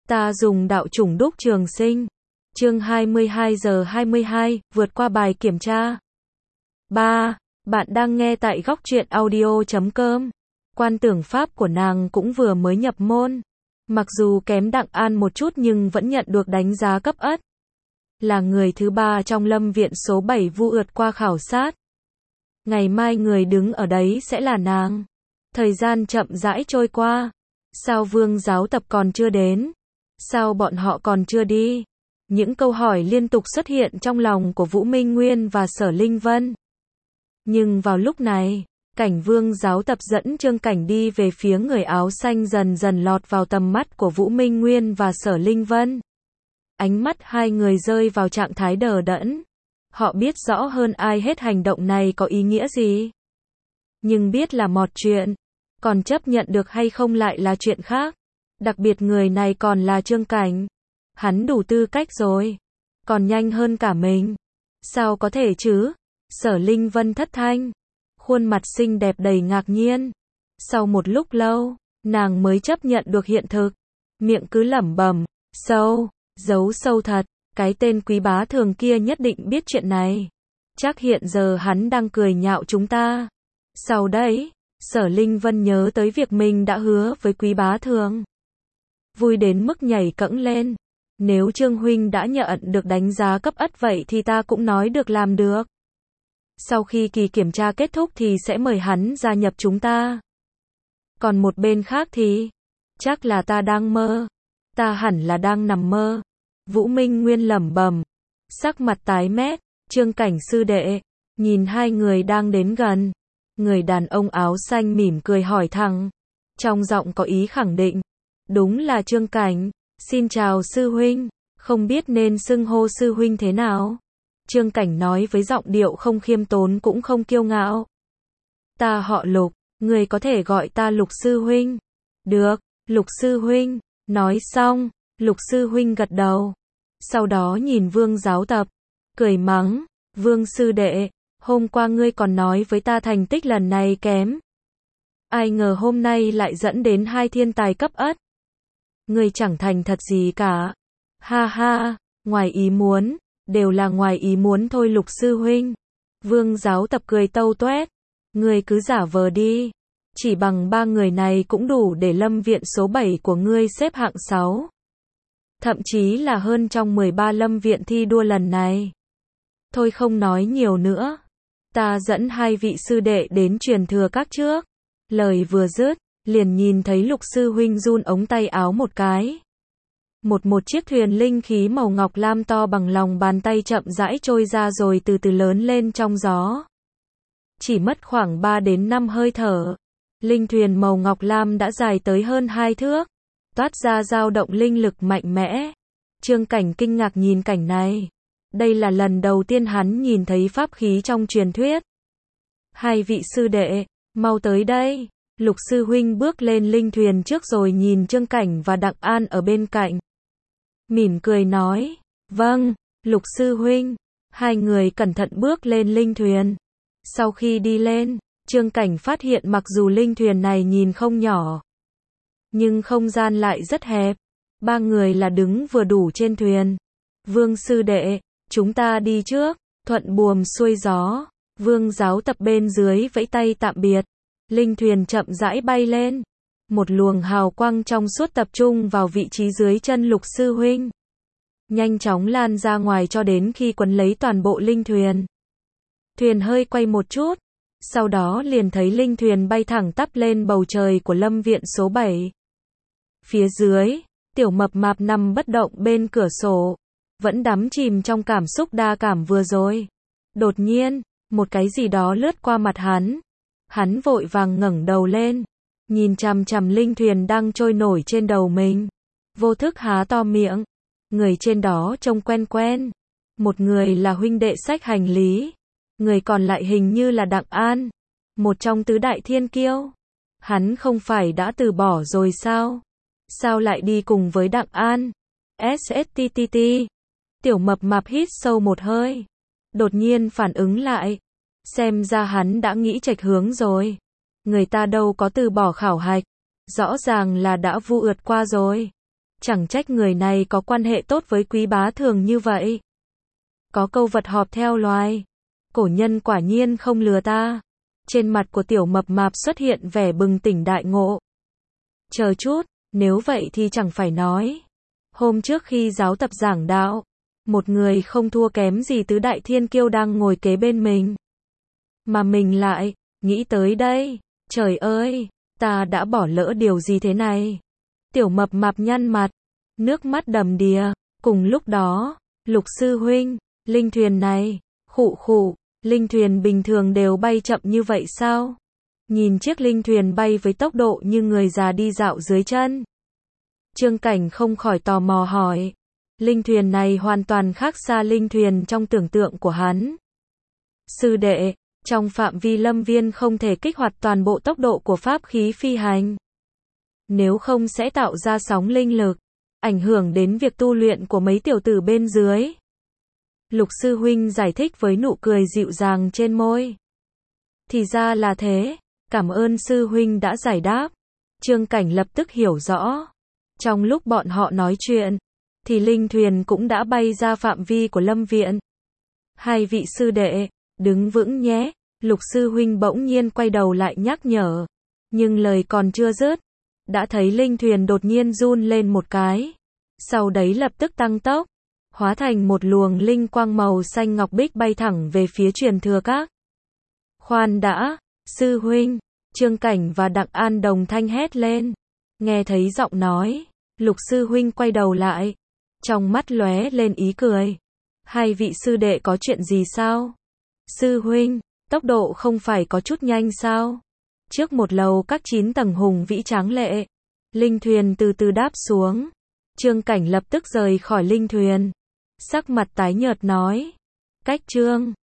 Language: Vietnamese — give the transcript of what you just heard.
Ta dùng đạo chủng đúc trường sinh. Chương 22 giờ 22, vượt qua bài kiểm tra. 3. Bạn đang nghe tại góc truyện audio.com. Quan tưởng pháp của nàng cũng vừa mới nhập môn. Mặc dù kém Đặng An một chút nhưng vẫn nhận được đánh giá cấp ất. Là người thứ 3 trong lâm viện số 7 vượt qua khảo sát. Ngày mai người đứng ở đấy sẽ là nàng. Thời gian chậm rãi trôi qua. Sao Vương giáo tập còn chưa đến? Sao bọn họ còn chưa đi? Những câu hỏi liên tục xuất hiện trong lòng của Vũ Minh Nguyên và Sở Linh Vân. Nhưng vào lúc này, cảnh Vương giáo tập dẫn Trương Cảnh đi về phía người áo xanh dần dần lọt vào tầm mắt của Vũ Minh Nguyên và Sở Linh Vân. Ánh mắt hai người rơi vào trạng thái đờ đẫn. Họ biết rõ hơn ai hết hành động này có ý nghĩa gì. Nhưng biết là một chuyện, còn chấp nhận được hay không lại là chuyện khác. Đặc biệt người này còn là Trương Cảnh. Hắn đủ tư cách rồi. Còn nhanh hơn cả mình. Sao có thể chứ? Sở Linh Vân thất thanh. Khuôn mặt xinh đẹp đầy ngạc nhiên. Sau một lúc lâu, nàng mới chấp nhận được hiện thực. Miệng cứ lẩm bẩm, sâu, giấu sâu thật. Cái tên Quý Bá Thường kia nhất định biết chuyện này. Chắc hiện giờ hắn đang cười nhạo chúng ta. Sau đấy, Sở Linh Vân nhớ tới việc mình đã hứa với Quý Bá Thường. Vui đến mức nhảy cẫng lên. Nếu Trương huynh đã nhận được đánh giá cấp ất vậy thì ta cũng nói được làm được. Sau khi kỳ kiểm tra kết thúc thì sẽ mời hắn gia nhập chúng ta. Còn một bên khác thì, chắc là ta đang mơ. Ta hẳn là đang nằm mơ. Vũ Minh Nguyên lẩm bẩm, sắc mặt tái mét. Trương Cảnh sư đệ, nhìn hai người đang đến gần. Người đàn ông áo xanh mỉm cười hỏi thẳng, trong giọng có ý khẳng định. Đúng là Trương Cảnh, xin chào sư huynh, không biết nên xưng hô sư huynh thế nào. Trương Cảnh nói với giọng điệu không khiêm tốn cũng không kiêu ngạo. Ta họ Lục, người có thể gọi ta Lục sư huynh. Được, Lục sư huynh. Nói xong, Lục sư huynh gật đầu. Sau đó nhìn Vương giáo tập, cười mắng, Vương sư đệ, hôm qua ngươi còn nói với ta thành tích lần này kém. Ai ngờ hôm nay lại dẫn đến hai thiên tài cấp ất. Ngươi chẳng thành thật gì cả. Ha ha, ngoài ý muốn, đều là ngoài ý muốn thôi Lục sư huynh. Vương giáo tập cười tâu toét. Ngươi cứ giả vờ đi. Chỉ bằng ba người này cũng đủ để lâm viện số 7 của ngươi xếp hạng 6. Thậm chí là hơn trong 13 lâm viện thi đua lần này. Thôi không nói nhiều nữa. Ta dẫn hai vị sư đệ đến truyền thừa các trước. Lời vừa dứt, liền nhìn thấy Lục sư huynh run ống tay áo một cái. Một chiếc thuyền linh khí màu ngọc lam to bằng lòng bàn tay chậm rãi trôi ra rồi từ từ lớn lên trong gió. Chỉ mất khoảng 3 đến 5 hơi thở. Linh thuyền màu ngọc lam đã dài tới hơn 2 thước. Toát ra dao động linh lực mạnh mẽ. Trương Cảnh kinh ngạc nhìn cảnh này. Đây là lần đầu tiên hắn nhìn thấy pháp khí trong truyền thuyết. Hai vị sư đệ, mau tới đây. Lục sư huynh bước lên linh thuyền trước rồi nhìn Trương Cảnh và Đặng An ở bên cạnh. Mỉm cười nói, vâng, Lục sư huynh. Hai người cẩn thận bước lên linh thuyền. Sau khi đi lên, Trương Cảnh phát hiện mặc dù linh thuyền này nhìn không nhỏ, nhưng không gian lại rất hẹp. Ba người là đứng vừa đủ trên thuyền. Vương sư đệ, chúng ta đi trước. Thuận buồm xuôi gió. Vương giáo tập bên dưới vẫy tay tạm biệt. Linh thuyền chậm rãi bay lên. Một luồng hào quang trong suốt tập trung vào vị trí dưới chân Lục sư huynh. Nhanh chóng lan ra ngoài cho đến khi quấn lấy toàn bộ linh thuyền. Thuyền hơi quay một chút. Sau đó liền thấy linh thuyền bay thẳng tắp lên bầu trời của lâm viện số 7. Phía dưới, Tiểu Mập Mạp nằm bất động bên cửa sổ. Vẫn đắm chìm trong cảm xúc đa cảm vừa rồi. Đột nhiên, một cái gì đó lướt qua mặt hắn. Hắn vội vàng ngẩng đầu lên. Nhìn chằm chằm linh thuyền đang trôi nổi trên đầu mình. Vô thức há to miệng. Người trên đó trông quen quen. Một người là huynh đệ xách hành lý. Người còn lại hình như là Đặng An. Một trong tứ đại thiên kiêu. Hắn không phải đã từ bỏ rồi sao? Sao lại đi cùng với Đặng An? SSTTT. Tiểu Mập Mạp hít sâu một hơi. Đột nhiên phản ứng lại. Xem ra hắn đã nghĩ chệch hướng rồi. Người ta đâu có từ bỏ khảo hạch. Rõ ràng là đã vượt qua rồi. Chẳng trách người này có quan hệ tốt với Quý Bá Thường như vậy. Có câu vật họp theo loài. Cổ nhân quả nhiên không lừa ta. Trên mặt của tiểu mập mạp xuất hiện vẻ bừng tỉnh đại ngộ. Chờ chút, nếu vậy thì chẳng phải nói. Hôm trước khi giáo tập giảng đạo, một người không thua kém gì tứ đại thiên kiêu đang ngồi kế bên mình. Mà mình lại, nghĩ tới đây, trời ơi, ta đã bỏ lỡ điều gì thế này? Tiểu mập mạp nhăn mặt, nước mắt đầm đìa. Cùng lúc đó, Lục sư huynh, linh thuyền này, khụ khụ, linh thuyền bình thường đều bay chậm như vậy sao? Nhìn chiếc linh thuyền bay với tốc độ như người già đi dạo dưới chân. Trương Cảnh không khỏi tò mò hỏi. Linh thuyền này hoàn toàn khác xa linh thuyền trong tưởng tượng của hắn. Sư đệ, trong phạm vi lâm viên không thể kích hoạt toàn bộ tốc độ của pháp khí phi hành. Nếu không sẽ tạo ra sóng linh lực, ảnh hưởng đến việc tu luyện của mấy tiểu tử bên dưới. Lục sư huynh giải thích với nụ cười dịu dàng trên môi. Thì ra là thế, cảm ơn sư huynh đã giải đáp. Trương Cảnh lập tức hiểu rõ. Trong lúc bọn họ nói chuyện, thì linh thuyền cũng đã bay ra phạm vi của lâm viện. Hai vị sư đệ, đứng vững nhé. Lục sư huynh bỗng nhiên quay đầu lại nhắc nhở. Nhưng lời còn chưa dứt, đã thấy linh thuyền đột nhiên run lên một cái. Sau đấy lập tức tăng tốc, hóa thành một luồng linh quang màu xanh ngọc bích bay thẳng về phía Truyền Thừa Các. Khoan đã, sư huynh, Trương Cảnh và Đặng An đồng thanh hét lên. Nghe thấy giọng nói, Lục sư huynh quay đầu lại, trong mắt lóe lên ý cười. Hai vị sư đệ có chuyện gì sao? Sư huynh, tốc độ không phải có chút nhanh sao? Trước một lầu các 9 tầng hùng vĩ tráng lệ, linh thuyền từ từ đáp xuống. Trương Cảnh lập tức rời khỏi linh thuyền, sắc mặt tái nhợt nói. Cách Trương